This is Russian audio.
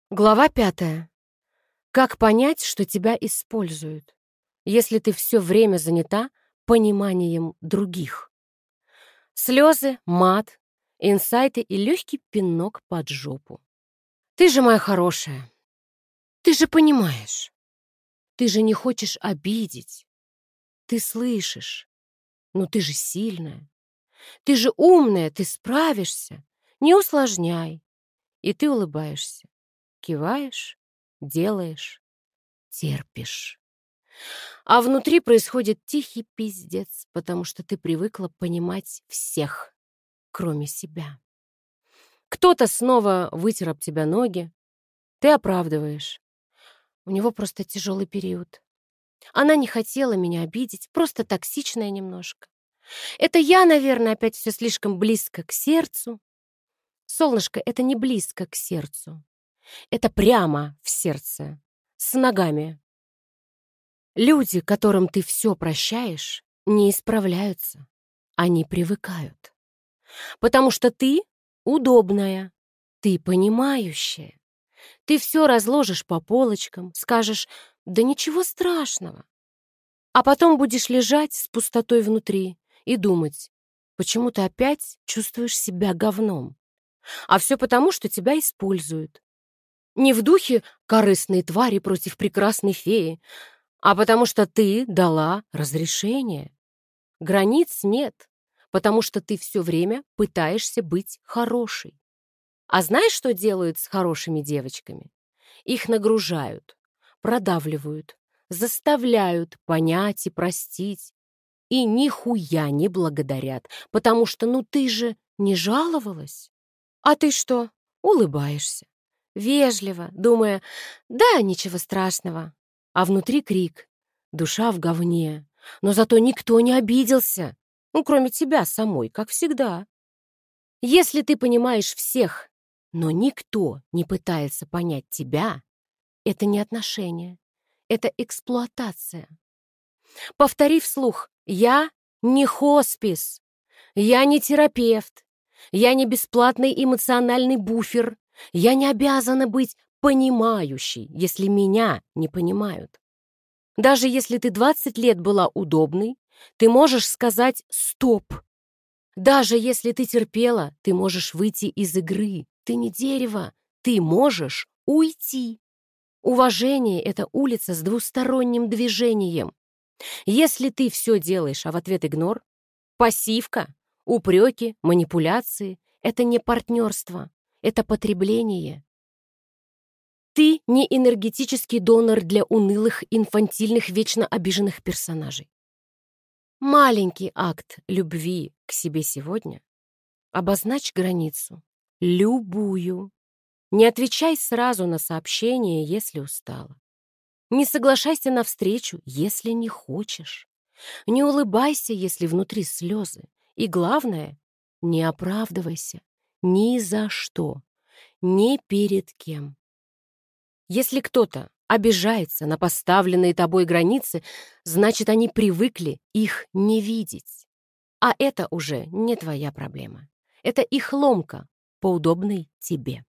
Глава 5. Как понять, что тебя используют, если ты все время занята пониманием других? Слезы, мат, инсайты и легкий пинок под жопу. Ты же моя хорошая. Ты же понимаешь. Ты же не хочешь обидеть. Ты слышишь. Ну ты же сильная. Ты же умная, ты справишься. Не усложняй. И ты улыбаешься. Киваешь, делаешь, терпишь. А внутри происходит тихий пиздец, потому что ты привыкла понимать всех, кроме себя. Кто-то снова вытер об тебя ноги, ты оправдываешь. У него просто тяжелый период. Она не хотела меня обидеть, просто токсичная немножко. Это я, наверное, опять все слишком близко к сердцу. Солнышко, это не близко к сердцу. Это прямо в сердце, с ногами. Люди, которым ты все прощаешь, не исправляются. Они привыкают. Потому что ты удобная, ты понимающая. Ты все разложишь по полочкам, скажешь: «Да ничего страшного». А потом будешь лежать с пустотой внутри и думать, почему ты опять чувствуешь себя говном. А все потому, что тебя используют. Не в духе корыстной твари против прекрасной феи, а потому что ты дала разрешение. Границ нет, потому что ты все время пытаешься быть хорошей. А знаешь, что делают с хорошими девочками? Их нагружают, продавливают, заставляют понять и простить. И нихуя не благодарят, потому что ну ты же не жаловалась. А ты что? Улыбаешься. Вежливо, думая: да, ничего страшного. А внутри крик. Душа в говне. Но зато никто не обиделся. Ну, кроме тебя самой, как всегда. Если ты понимаешь всех, но никто не пытается понять тебя, это не отношения. Это эксплуатация. Повтори вслух: я не хоспис. Я не терапевт. Я не бесплатный эмоциональный буфер. Я не обязана быть понимающей, если меня не понимают. Даже если ты 20 лет была удобной, ты можешь сказать «стоп». Даже если ты терпела, ты можешь выйти из игры. Ты не дерево, ты можешь уйти. Уважение — это улица с двусторонним движением. Если ты все делаешь, а в ответ игнор, пассивка, упреки, манипуляции — это не партнерство, это потребление. Ты не энергетический донор для унылых, инфантильных, вечно обиженных персонажей. Маленький акт любви к себе сегодня. Обозначь границу. Любую. Не отвечай сразу на сообщение, если устала. Не соглашайся на встречу, если не хочешь. Не улыбайся, если внутри слезы. И главное, не оправдывайся. Ни за что. Ни перед кем. Если кто-то обижается на поставленные тобой границы, значит, они привыкли их не видеть. А это уже не твоя проблема. Это их ломка по удобной тебе.